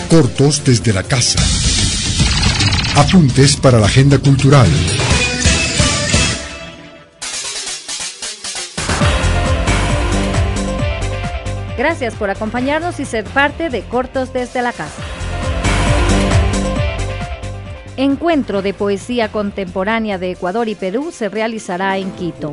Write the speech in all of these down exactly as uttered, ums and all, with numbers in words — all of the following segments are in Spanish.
Cortos desde la casa. Apuntes para la agenda cultural. Gracias por acompañarnos y ser parte de Cortos desde la casa. Encuentro de Poesía Contemporánea de Ecuador y Perú se realizará en Quito.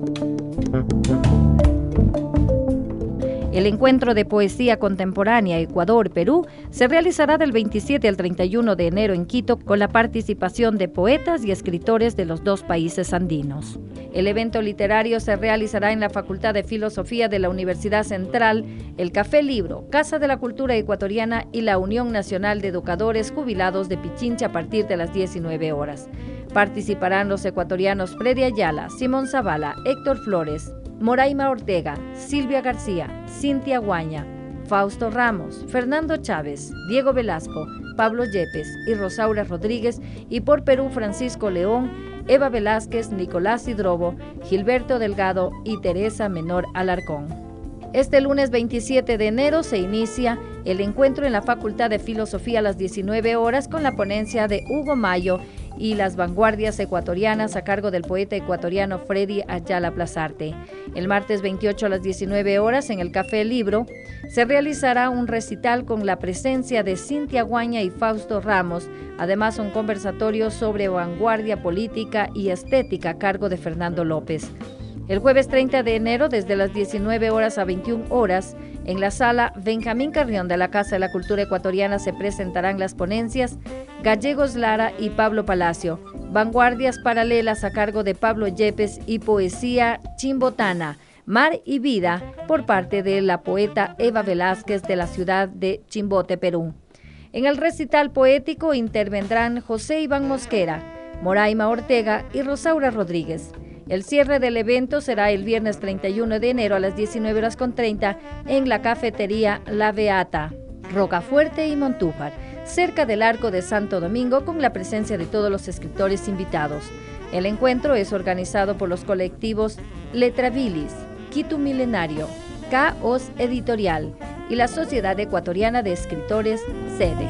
El Encuentro de Poesía Contemporánea Ecuador-Perú se realizará del veintisiete al treinta y uno de enero en Quito con la participación de poetas y escritores de los dos países andinos. El evento literario se realizará en la Facultad de Filosofía de la Universidad Central, el Café Libro, Casa de la Cultura Ecuatoriana y la Unión Nacional de Educadores Jubilados de Pichincha a partir de las diecinueve horas. Participarán los ecuatorianos Freddy Ayala, Simón Zavala, Héctor Flores, Moraima Ortega, Silvia García, Cintia Guaña, Fausto Ramos, Fernando Chávez, Diego Velasco, Pablo Yepes y Rosaura Rodríguez, y por Perú Francisco León, Eva Velázquez, Nicolás Hidrobo, Gilberto Delgado y Teresa Menor Alarcón. Este lunes veintisiete de enero se inicia el encuentro en la Facultad de Filosofía a las diecinueve horas con la ponencia de Hugo Mayo y las vanguardias ecuatorianas a cargo del poeta ecuatoriano Freddy Ayala Plazarte. El martes veintiocho a las diecinueve horas en el Café Libro se realizará un recital con la presencia de Cintia Guaña y Fausto Ramos, además un conversatorio sobre vanguardia política y estética a cargo de Fernando López. El jueves treinta de enero, desde las diecinueve horas a veintiuna horas, en la sala Benjamín Carrión de la Casa de la Cultura Ecuatoriana se presentarán las ponencias Gallegos Lara y Pablo Palacio, Vanguardias Paralelas a cargo de Pablo Yepes y Poesía Chimbotana, Mar y Vida, por parte de la poeta Eva Velázquez de la ciudad de Chimbote, Perú. En el recital poético intervendrán José Iván Mosquera, Moraima Ortega y Rosaura Rodríguez. El cierre del evento será el viernes treinta y uno de enero a las diecinueve horas con treinta en la cafetería La Beata, Rocafuerte y Montúfar, cerca del Arco de Santo Domingo, con la presencia de todos los escritores invitados. El encuentro es organizado por los colectivos Letrabilis, Quito Milenario, Caos Editorial y la Sociedad Ecuatoriana de Escritores, SEDE.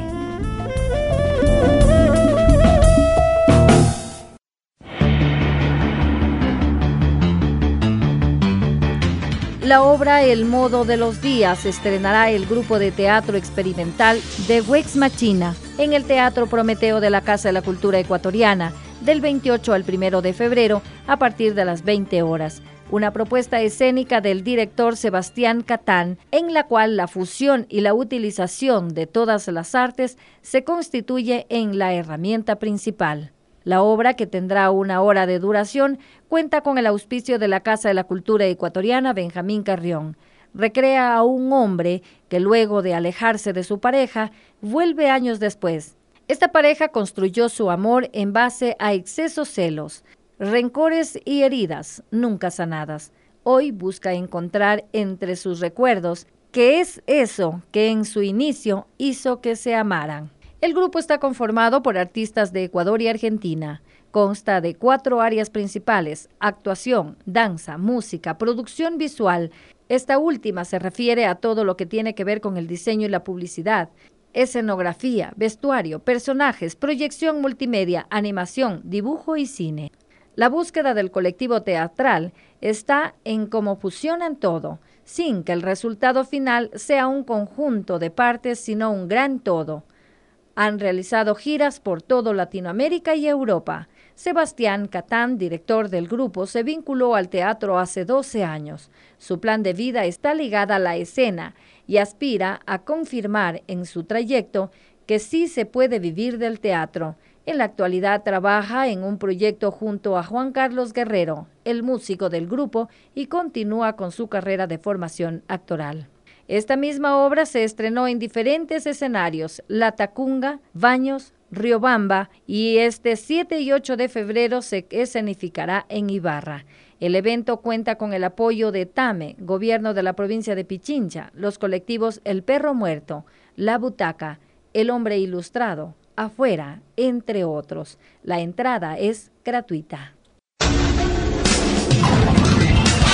La obra El Modo de los Días estrenará el grupo de teatro experimental de Wex Machina en el Teatro Prometeo de la Casa de la Cultura Ecuatoriana del veintiocho al primero de febrero a partir de las veinte horas. Una propuesta escénica del director Sebastián Catán, en la cual la fusión y la utilización de todas las artes se constituye en la herramienta principal. La obra, que tendrá una hora de duración, cuenta con el auspicio de la Casa de la Cultura Ecuatoriana Benjamín Carrión. Recrea a un hombre que, luego de alejarse de su pareja, vuelve años después. Esta pareja construyó su amor en base a excesos celos, rencores y heridas nunca sanadas. Hoy busca encontrar entre sus recuerdos qué es eso que en su inicio hizo que se amaran. El grupo está conformado por artistas de Ecuador y Argentina. Consta de cuatro áreas principales: actuación, danza, música, producción visual. Esta última se refiere a todo lo que tiene que ver con el diseño y la publicidad, escenografía, vestuario, personajes, proyección multimedia, animación, dibujo y cine. La búsqueda del colectivo teatral está en cómo fusionan todo, sin que el resultado final sea un conjunto de partes, sino un gran todo. Han realizado giras por todo Latinoamérica y Europa. Sebastián Catán, director del grupo, se vinculó al teatro hace doce años. Su plan de vida está ligado a la escena y aspira a confirmar en su trayecto que sí se puede vivir del teatro. En la actualidad trabaja en un proyecto junto a Juan Carlos Guerrero, el músico del grupo, y continúa con su carrera de formación actoral. Esta misma obra se estrenó en diferentes escenarios: La Tacunga, Baños, Riobamba, y este siete y ocho de febrero se escenificará en Ibarra. El evento cuenta con el apoyo de TAME, Gobierno de la Provincia de Pichincha, los colectivos El Perro Muerto, La Butaca, El Hombre Ilustrado, Afuera, entre otros. La entrada es gratuita.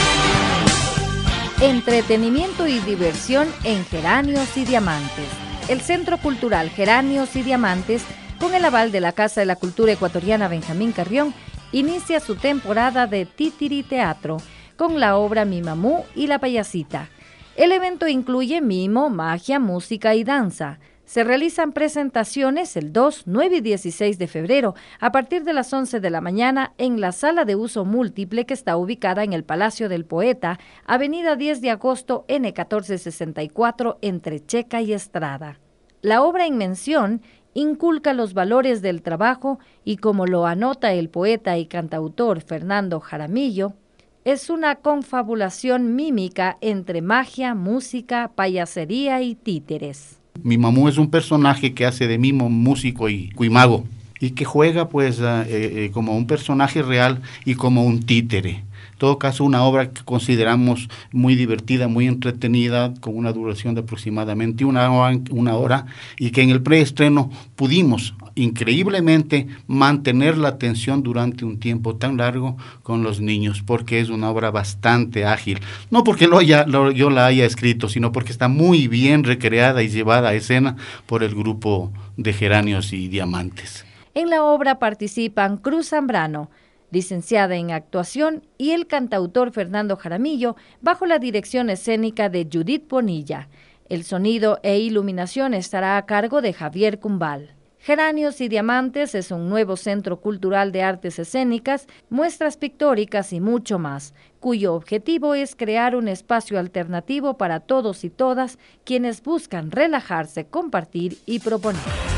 Entretenimiento y diversión en Geranios y Diamantes. el Centro Cultural Geranios y Diamantes, con el aval de la Casa de la Cultura Ecuatoriana Benjamín Carrión, inicia su temporada de Titiri Teatro, con la obra Mi Mamú y la Payasita. El evento incluye mimo, magia, música y danza. Se realizan presentaciones el dos, nueve y dieciséis de febrero a partir de las once de la mañana en la sala de uso múltiple que está ubicada en el Palacio del Poeta, avenida diez de agosto, N catorce sesenta y cuatro, entre Checa y Estrada. La obra en mención inculca los valores del trabajo y, como lo anota el poeta y cantautor Fernando Jaramillo, es una confabulación mímica entre magia, música, payasería y títeres. Mi Mamú es un personaje que hace de mimo, músico y cuimago, y que juega pues uh, eh, como un personaje real y como un títere. En todo caso, una obra que consideramos muy divertida, muy entretenida, con una duración de aproximadamente una hora, una hora y que en el preestreno pudimos increíblemente mantener la atención durante un tiempo tan largo con los niños, porque es una obra bastante ágil. No porque lo haya, lo, yo la haya escrito, sino porque está muy bien recreada y llevada a escena por el grupo de Geranios y Diamantes. En la obra participan Cruz Zambrano, licenciada en actuación, y el cantautor Fernando Jaramillo, bajo la dirección escénica de Judith Bonilla. El sonido e iluminación estará a cargo de Javier Cumbal. Geranios y Diamantes es un nuevo centro cultural de artes escénicas, muestras pictóricas y mucho más, cuyo objetivo es crear un espacio alternativo para todos y todas quienes buscan relajarse, compartir y proponer.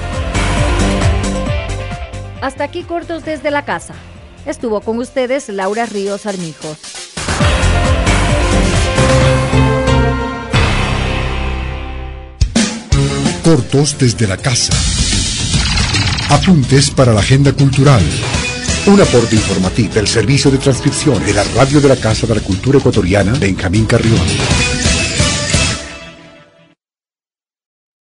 Hasta aquí Cortos desde la Casa. Estuvo con ustedes Laura Ríos Armijos. Cortos desde la Casa. Apuntes para la agenda cultural. Un aporte informativo del Servicio de Transcripción de la Radio de la Casa de la Cultura Ecuatoriana Benjamín Carrión.